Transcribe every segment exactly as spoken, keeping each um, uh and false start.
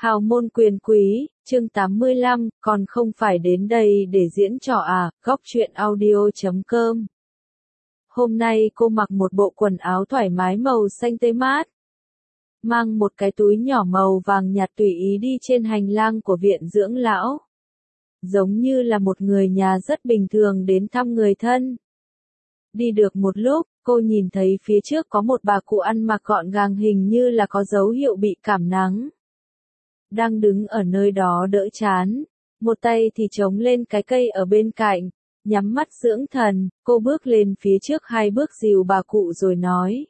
Hào môn quyền quý, chương tám mươi lăm, còn không phải đến đây để diễn trò à, góc truyện audio chấm com. Hôm nay cô mặc một bộ quần áo thoải mái màu xanh tươi mát. Mang một cái túi nhỏ màu vàng nhạt tùy ý đi trên hành lang của viện dưỡng lão. Giống như là một người nhà rất bình thường đến thăm người thân. Đi được một lúc, cô nhìn thấy phía trước có một bà cụ ăn mặc gọn gàng hình như là có dấu hiệu bị cảm nắng. Đang đứng ở nơi đó đỡ chán, một tay thì chống lên cái cây ở bên cạnh, nhắm mắt dưỡng thần, cô bước lên phía trước hai bước dìu bà cụ rồi nói.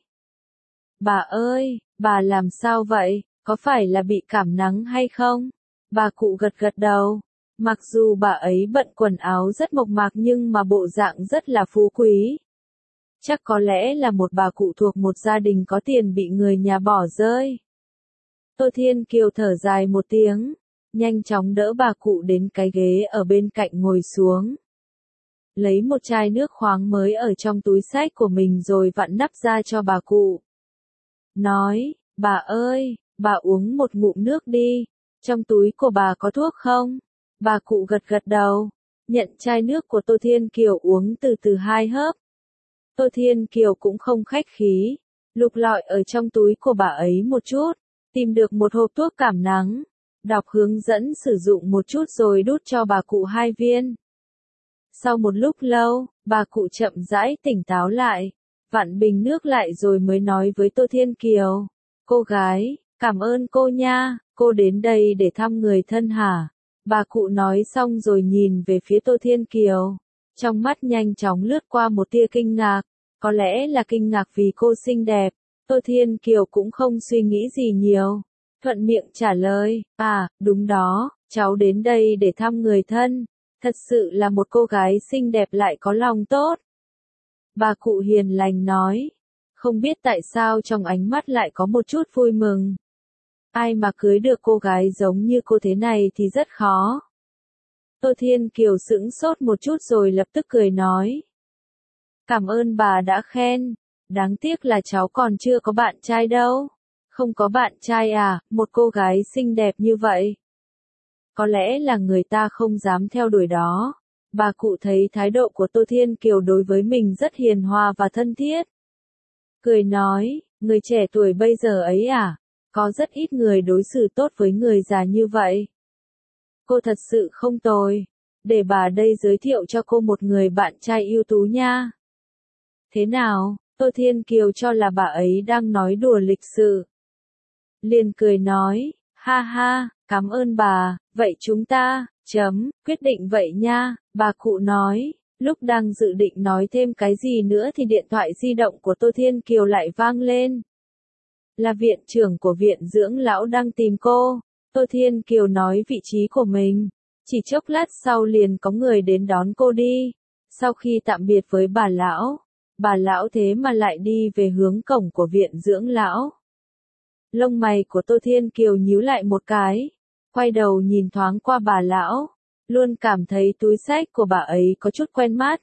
Bà ơi, bà làm sao vậy, có phải là bị cảm nắng hay không? Bà cụ gật gật đầu, mặc dù bà ấy bận quần áo rất mộc mạc nhưng mà bộ dạng rất là phú quý. Chắc có lẽ là một bà cụ thuộc một gia đình có tiền bị người nhà bỏ rơi. Tô Thiên Kiều thở dài một tiếng, nhanh chóng đỡ bà cụ đến cái ghế ở bên cạnh ngồi xuống. Lấy một chai nước khoáng mới ở trong túi xách của mình rồi vặn nắp ra cho bà cụ. Nói, bà ơi, bà uống một ngụm nước đi, trong túi của bà có thuốc không? Bà cụ gật gật đầu, nhận chai nước của Tô Thiên Kiều uống từ từ hai hớp. Tô Thiên Kiều cũng không khách khí, lục lọi ở trong túi của bà ấy một chút. Tìm được một hộp thuốc cảm nắng, đọc hướng dẫn sử dụng một chút rồi đút cho bà cụ hai viên. Sau một lúc lâu, bà cụ chậm rãi tỉnh táo lại, vặn bình nước lại rồi mới nói với Tô Thiên Kiều. Cô gái, cảm ơn cô nha, cô đến đây để thăm người thân hả? Bà cụ nói xong rồi nhìn về phía Tô Thiên Kiều. Trong mắt nhanh chóng lướt qua một tia kinh ngạc, có lẽ là kinh ngạc vì cô xinh đẹp. Tô Thiên Kiều cũng không suy nghĩ gì nhiều, thuận miệng trả lời, à, đúng đó, cháu đến đây để thăm người thân, thật sự là một cô gái xinh đẹp lại có lòng tốt. Bà cụ hiền lành nói, không biết tại sao trong ánh mắt lại có một chút vui mừng. Ai mà cưới được cô gái giống như cô thế này thì rất khó. Tô Thiên Kiều sững sốt một chút rồi lập tức cười nói. Cảm ơn bà đã khen. Đáng tiếc là cháu còn chưa có bạn trai đâu. Không có bạn trai à, một cô gái xinh đẹp như vậy. Có lẽ là người ta không dám theo đuổi đó. Bà cụ thấy thái độ của Tô Thiên Kiều đối với mình rất hiền hòa và thân thiết. Cười nói, người trẻ tuổi bây giờ ấy à, có rất ít người đối xử tốt với người già như vậy. Cô thật sự không tồi. Để bà đây giới thiệu cho cô một người bạn trai ưu tú nha. Thế nào? Tô Thiên Kiều cho là bà ấy đang nói đùa lịch sự. Liền cười nói, ha ha, cảm ơn bà, vậy chúng ta, chấm, quyết định vậy nha, bà cụ nói, lúc đang dự định nói thêm cái gì nữa thì điện thoại di động của Tô Thiên Kiều lại vang lên. Là viện trưởng của viện dưỡng lão đang tìm cô, Tô Thiên Kiều nói vị trí của mình, chỉ chốc lát sau liền có người đến đón cô đi, sau khi tạm biệt với bà lão. Bà lão thế mà lại đi về hướng cổng của viện dưỡng lão. Lông mày của Tô Thiên Kiều nhíu lại một cái, quay đầu nhìn thoáng qua bà lão, luôn cảm thấy túi xách của bà ấy có chút quen mắt.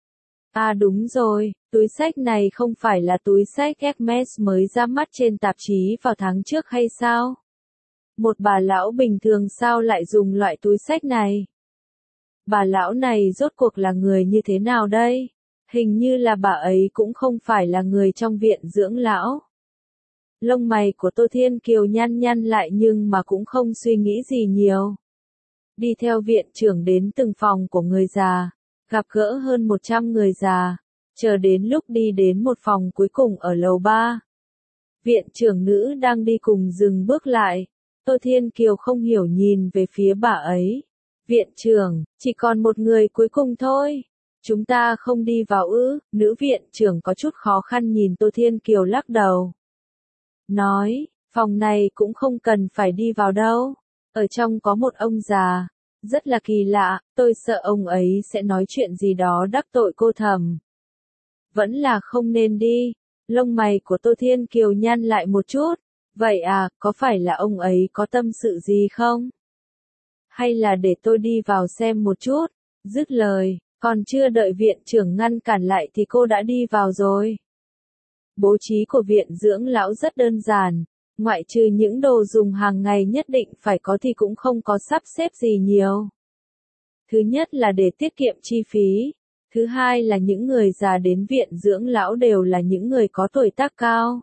À đúng rồi, túi xách này không phải là túi xách Hermes mới ra mắt trên tạp chí vào tháng trước hay sao? Một bà lão bình thường sao lại dùng loại túi xách này? Bà lão này rốt cuộc là người như thế nào đây? Hình như là bà ấy cũng không phải là người trong viện dưỡng lão. Lông mày của Tô Thiên Kiều nhăn nhăn lại nhưng mà cũng không suy nghĩ gì nhiều. Đi theo viện trưởng đến từng phòng của người già, gặp gỡ hơn một trăm người già, chờ đến lúc đi đến một phòng cuối cùng ở lầu ba. Viện trưởng nữ đang đi cùng dừng bước lại, Tô Thiên Kiều không hiểu nhìn về phía bà ấy. Viện trưởng, chỉ còn một người cuối cùng thôi. Chúng ta không đi vào ư, nữ viện trưởng có chút khó khăn nhìn Tô Thiên Kiều lắc đầu. Nói, phòng này cũng không cần phải đi vào đâu. Ở trong có một ông già, rất là kỳ lạ, tôi sợ ông ấy sẽ nói chuyện gì đó đắc tội cô thầm. Vẫn là không nên đi, lông mày của Tô Thiên Kiều nhăn lại một chút. Vậy à, có phải là ông ấy có tâm sự gì không? Hay là để tôi đi vào xem một chút, dứt lời. Còn chưa đợi viện trưởng ngăn cản lại thì cô đã đi vào rồi. Bố trí của viện dưỡng lão rất đơn giản, Ngoại trừ những đồ dùng hàng ngày nhất định phải có thì cũng không có sắp xếp gì nhiều. Thứ nhất là để tiết kiệm chi phí. Thứ hai là những người già đến viện dưỡng lão đều là những người có tuổi tác cao.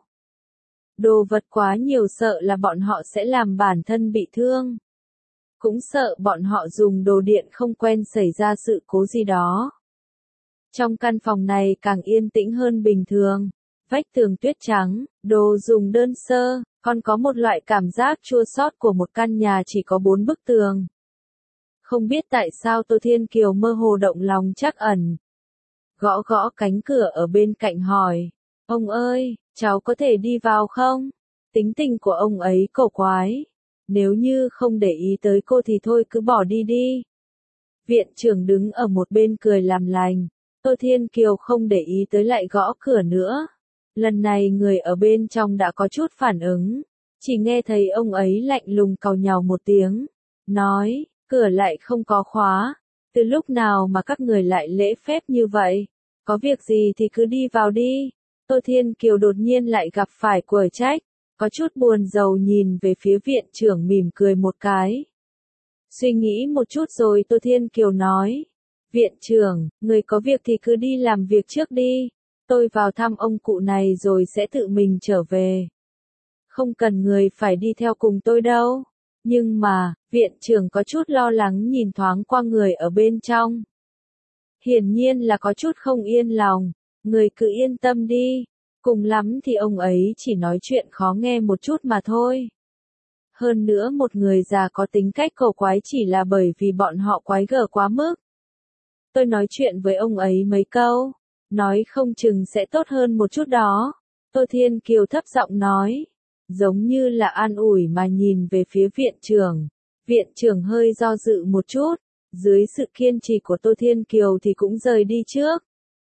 Đồ vật quá nhiều sợ là bọn họ sẽ làm bản thân bị thương. Cũng sợ bọn họ dùng đồ điện không quen xảy ra sự cố gì đó. Trong căn phòng này càng yên tĩnh hơn bình thường. Vách tường tuyết trắng, đồ dùng đơn sơ, còn có một loại cảm giác chua xót của một căn nhà chỉ có bốn bức tường. Không biết tại sao Tô Thiên Kiều mơ hồ động lòng trắc ẩn. Gõ gõ cánh cửa ở bên cạnh hỏi, ông ơi, cháu có thể đi vào không? Tính tình của ông ấy cổ quái. Nếu như không để ý tới cô thì thôi cứ bỏ đi đi. Viện trưởng đứng ở một bên cười làm lành. Tô Thiên Kiều không để ý tới lại gõ cửa nữa. Lần này người ở bên trong đã có chút phản ứng. Chỉ nghe thấy ông ấy lạnh lùng càu nhàu một tiếng. Nói, cửa lại không có khóa. Từ lúc nào mà các người lại lễ phép như vậy? Có việc gì thì cứ đi vào đi. Tô Thiên Kiều đột nhiên lại gặp phải quở trách. Có chút buồn rầu nhìn về phía viện trưởng mỉm cười một cái. Suy nghĩ một chút rồi Tô Thiên Kiều nói. Viện trưởng, người có việc thì cứ đi làm việc trước đi. Tôi vào thăm ông cụ này rồi sẽ tự mình trở về. Không cần người phải đi theo cùng tôi đâu. Nhưng mà, viện trưởng có chút lo lắng nhìn thoáng qua người ở bên trong. Hiển nhiên là có chút không yên lòng. Người cứ yên tâm đi. Cùng lắm thì ông ấy chỉ nói chuyện khó nghe một chút mà thôi. Hơn nữa một người già có tính cách cổ quái chỉ là bởi vì bọn họ quái gở quá mức. Tôi nói chuyện với ông ấy mấy câu. Nói không chừng sẽ tốt hơn một chút đó. Tô Thiên Kiều thấp giọng nói. Giống như là an ủi mà nhìn về phía viện trưởng. Viện trưởng hơi do dự một chút. Dưới sự kiên trì của Tô Thiên Kiều thì cũng rời đi trước.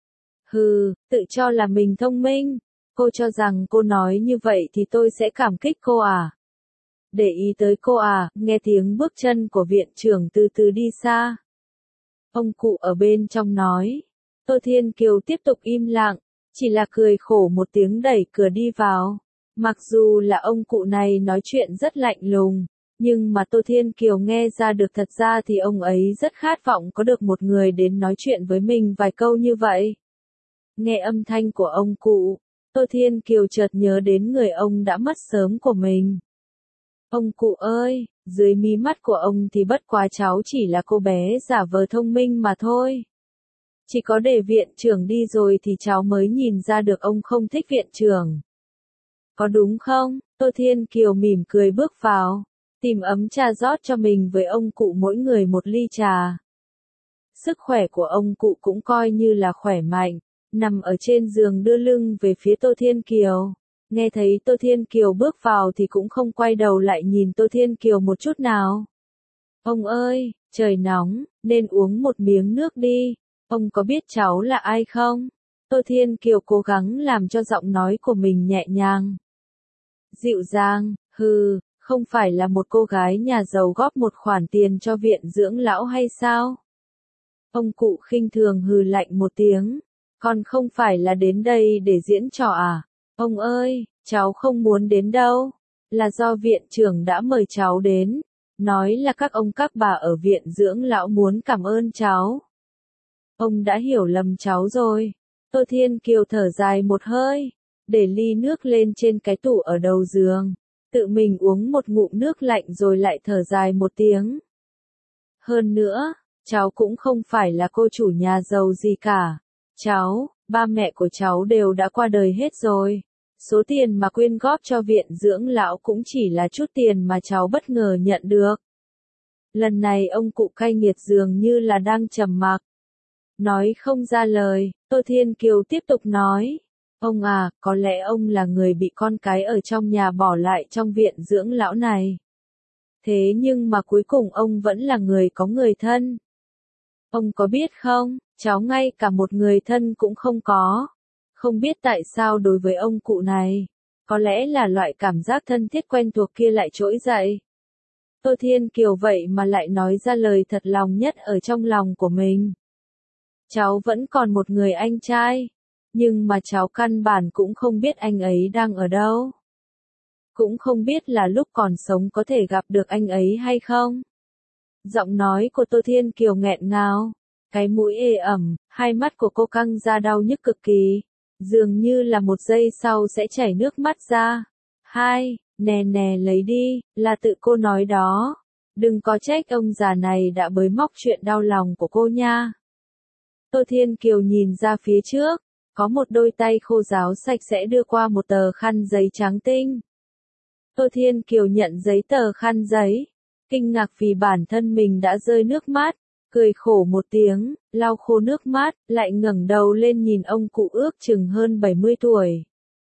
Hừ, tự cho là mình thông minh. Cô cho rằng cô nói như vậy thì tôi sẽ cảm kích cô à? Để ý tới cô à, nghe tiếng bước chân của viện trưởng từ từ đi xa. Ông cụ ở bên trong nói. Tô Thiên Kiều tiếp tục im lặng, chỉ là cười khổ một tiếng đẩy cửa đi vào. Mặc dù là ông cụ này nói chuyện rất lạnh lùng, nhưng mà Tô Thiên Kiều nghe ra được thật ra thì ông ấy rất khát vọng có được một người đến nói chuyện với mình vài câu như vậy. Nghe âm thanh của ông cụ, Tô Thiên Kiều chợt nhớ đến người ông đã mất sớm của mình. Ông cụ ơi, dưới mí mắt của ông thì bất quá cháu chỉ là cô bé giả vờ thông minh mà thôi. Chỉ có để viện trưởng đi rồi thì cháu mới nhìn ra được ông không thích viện trưởng. Có đúng không? Tô Thiên Kiều mỉm cười bước vào, tìm ấm trà rót cho mình với ông cụ mỗi người một ly trà. Sức khỏe của ông cụ cũng coi như là khỏe mạnh, nằm ở trên giường đưa lưng về phía Tô Thiên Kiều. Nghe thấy Tô Thiên Kiều bước vào thì cũng không quay đầu lại nhìn Tô Thiên Kiều một chút nào. Ông ơi, trời nóng, nên uống một miếng nước đi. Ông có biết cháu là ai không? Tô Thiên Kiều cố gắng làm cho giọng nói của mình nhẹ nhàng. Dịu dàng, hừ, không phải là một cô gái nhà giàu góp một khoản tiền cho viện dưỡng lão hay sao? Ông cụ khinh thường hừ lạnh một tiếng. Còn không phải là đến đây để diễn trò à? Ông ơi, cháu không muốn đến đâu. Là do viện trưởng đã mời cháu đến. Nói là các ông các bà ở viện dưỡng lão muốn cảm ơn cháu. Ông đã hiểu lầm cháu rồi. Tô Thiên Kiều thở dài một hơi, để ly nước lên trên cái tủ ở đầu giường. Tự mình uống một ngụm nước lạnh rồi lại thở dài một tiếng. Hơn nữa, cháu cũng không phải là cô chủ nhà giàu gì cả. Cháu, ba mẹ của cháu đều đã qua đời hết rồi. Số tiền mà quyên góp cho viện dưỡng lão cũng chỉ là chút tiền mà cháu bất ngờ nhận được. Lần này ông cụ cay nghiệt dường như là đang trầm mặc. Nói không ra lời, Tô Thiên Kiều tiếp tục nói. Ông à, có lẽ ông là người bị con cái ở trong nhà bỏ lại trong viện dưỡng lão này. Thế nhưng mà cuối cùng ông vẫn là người có người thân. Ông có biết không, cháu ngay cả một người thân cũng không có. Không biết tại sao đối với ông cụ này, có lẽ là loại cảm giác thân thiết quen thuộc kia lại trỗi dậy. Tô Thiên Kiều vậy mà lại nói ra lời thật lòng nhất ở trong lòng của mình. Cháu vẫn còn một người anh trai, nhưng mà cháu căn bản cũng không biết anh ấy đang ở đâu. cũng không biết là lúc còn sống có thể gặp được anh ấy hay không. Giọng nói của Tô Thiên Kiều nghẹn ngào, cái mũi ê ẩm, hai mắt của cô căng ra đau nhức cực kỳ, dường như là một giây sau sẽ chảy nước mắt ra. Hai, nè nè lấy đi, là tự cô nói đó. Đừng có trách ông già này đã bới móc chuyện đau lòng của cô nha. Tô Thiên Kiều nhìn ra phía trước, có một đôi tay khô ráo sạch sẽ đưa qua một tờ khăn giấy trắng tinh. Tô Thiên Kiều nhận giấy tờ khăn giấy, kinh ngạc vì bản thân mình đã rơi nước mắt, cười khổ một tiếng, lau khô nước mắt, lại ngẩng đầu lên nhìn ông cụ ước chừng hơn bảy mươi tuổi.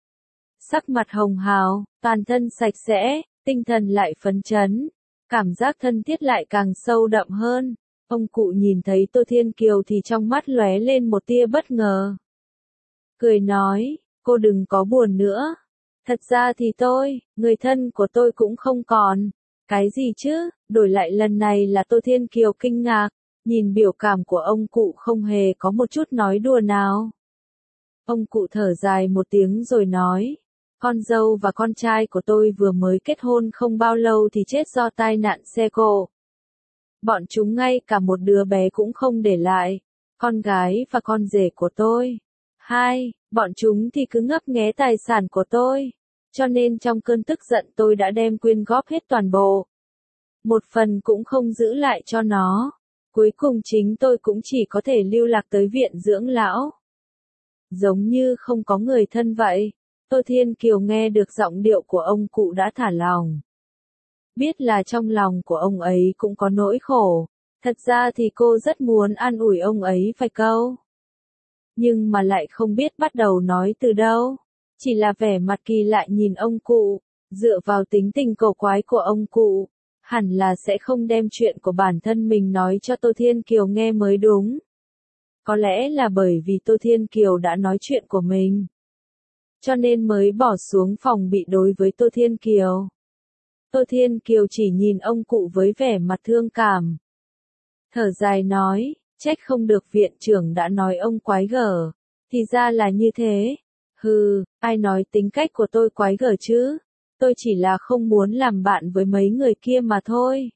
Sắc mặt hồng hào, toàn thân sạch sẽ, tinh thần lại phấn chấn, cảm giác thân thiết lại càng sâu đậm hơn. Ông cụ nhìn thấy Tô Thiên Kiều thì trong mắt lóe lên một tia bất ngờ. Cười nói, cô đừng có buồn nữa. Thật ra thì tôi, người thân của tôi cũng không còn. Cái gì chứ, đổi lại lần này là Tô Thiên Kiều kinh ngạc, nhìn biểu cảm của ông cụ không hề có một chút nói đùa nào. Ông cụ thở dài một tiếng rồi nói, con dâu và con trai của tôi vừa mới kết hôn không bao lâu thì chết do tai nạn xe cộ. Bọn chúng ngay cả một đứa bé cũng không để lại, con gái và con rể của tôi. Hai, bọn chúng thì cứ ngấp nghé tài sản của tôi, cho nên trong cơn tức giận tôi đã đem quyên góp hết toàn bộ. Một phần cũng không giữ lại cho nó, cuối cùng chính tôi cũng chỉ có thể lưu lạc tới viện dưỡng lão. Giống như không có người thân vậy. Tô Thiên Kiều nghe được giọng điệu của ông cụ đã thả lòng. Biết là trong lòng của ông ấy cũng có nỗi khổ, thật ra thì cô rất muốn an ủi ông ấy vài câu. Nhưng mà lại không biết bắt đầu nói từ đâu, chỉ là vẻ mặt kỳ lạ nhìn ông cụ, dựa vào tính tình cổ quái của ông cụ, hẳn là sẽ không đem chuyện của bản thân mình nói cho Tô Thiên Kiều nghe mới đúng. Có lẽ là bởi vì Tô Thiên Kiều đã nói chuyện của mình, cho nên mới bỏ xuống phòng bị đối với Tô Thiên Kiều. Tô Thiên Kiều chỉ nhìn ông cụ với vẻ mặt thương cảm. Thở dài nói, trách không được viện trưởng đã nói ông quái gở, thì ra là như thế. Hừ, ai nói tính cách của tôi quái gở chứ, tôi chỉ là không muốn làm bạn với mấy người kia mà thôi.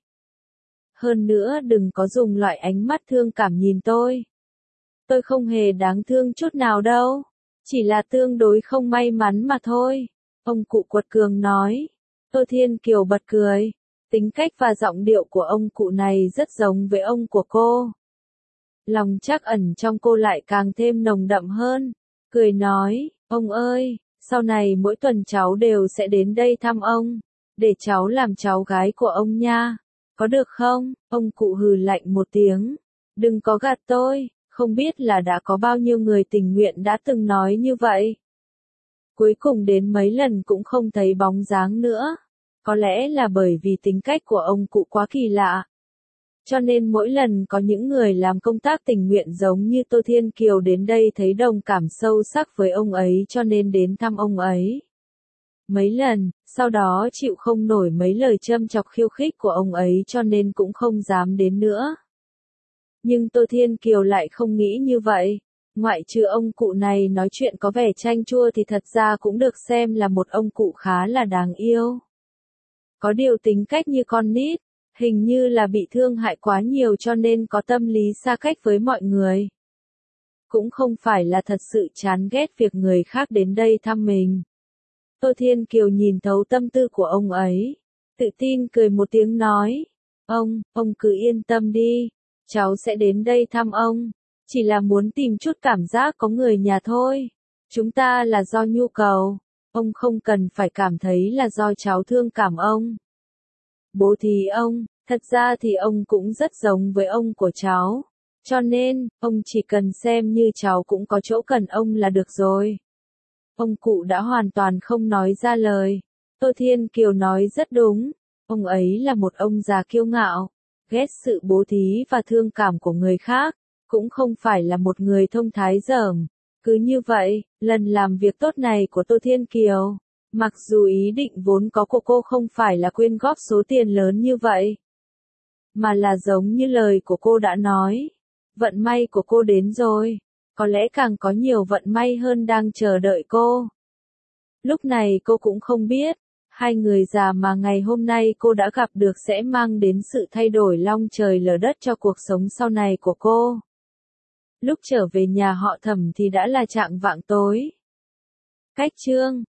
Hơn nữa đừng có dùng loại ánh mắt thương cảm nhìn tôi. Tôi không hề đáng thương chút nào đâu, chỉ là tương đối không may mắn mà thôi. Ông cụ quật cường nói. Tô Thiên Kiều bật cười, tính cách và giọng điệu của ông cụ này rất giống với ông của cô. Lòng trắc ẩn trong cô lại càng thêm nồng đậm hơn, cười nói, ông ơi, sau này mỗi tuần cháu đều sẽ đến đây thăm ông, để cháu làm cháu gái của ông nha, có được không? Ông cụ hừ lạnh một tiếng, đừng có gạt tôi, không biết là đã có bao nhiêu người tình nguyện đã từng nói như vậy. Cuối cùng đến mấy lần cũng không thấy bóng dáng nữa. Có lẽ là bởi vì tính cách của ông cụ quá kỳ lạ. Cho nên mỗi lần có những người làm công tác tình nguyện giống như Tô Thiên Kiều đến đây thấy đồng cảm sâu sắc với ông ấy cho nên đến thăm ông ấy. Mấy lần, sau đó chịu không nổi mấy lời châm chọc khiêu khích của ông ấy cho nên cũng không dám đến nữa. Nhưng Tô Thiên Kiều lại không nghĩ như vậy. Ngoại trừ ông cụ này nói chuyện có vẻ chanh chua thì thật ra cũng được xem là một ông cụ khá là đáng yêu. Có điều tính cách như con nít, hình như là bị thương hại quá nhiều cho nên có tâm lý xa cách với mọi người. Cũng không phải là thật sự chán ghét việc người khác đến đây thăm mình. Tô Thiên Kiều nhìn thấu tâm tư của ông ấy, tự tin cười một tiếng nói, ông, ông cứ yên tâm đi, cháu sẽ đến đây thăm ông, chỉ là muốn tìm chút cảm giác có người nhà thôi, chúng ta là do nhu cầu. Ông không cần phải cảm thấy là do cháu thương cảm ông. Bố thí ông, thật ra thì ông cũng rất giống với ông của cháu. Cho nên, ông chỉ cần xem như cháu cũng có chỗ cần ông là được rồi. Ông cụ đã hoàn toàn không nói ra lời. Tô Thiên Kiều nói rất đúng. Ông ấy là một ông già kiêu ngạo, ghét sự bố thí và thương cảm của người khác, cũng không phải là một người thông thái dởm. Cứ như vậy, lần làm việc tốt này của Tô Thiên Kiều, mặc dù ý định vốn có của cô không phải là quyên góp số tiền lớn như vậy, mà là giống như lời của cô đã nói, vận may của cô đến rồi, có lẽ càng có nhiều vận may hơn đang chờ đợi cô. Lúc này cô cũng không biết, Hai người già mà ngày hôm nay cô đã gặp được sẽ mang đến sự thay đổi long trời lở đất cho cuộc sống sau này của cô. Lúc trở về nhà họ Thẩm thì đã là chạng vạng tối. Cách chương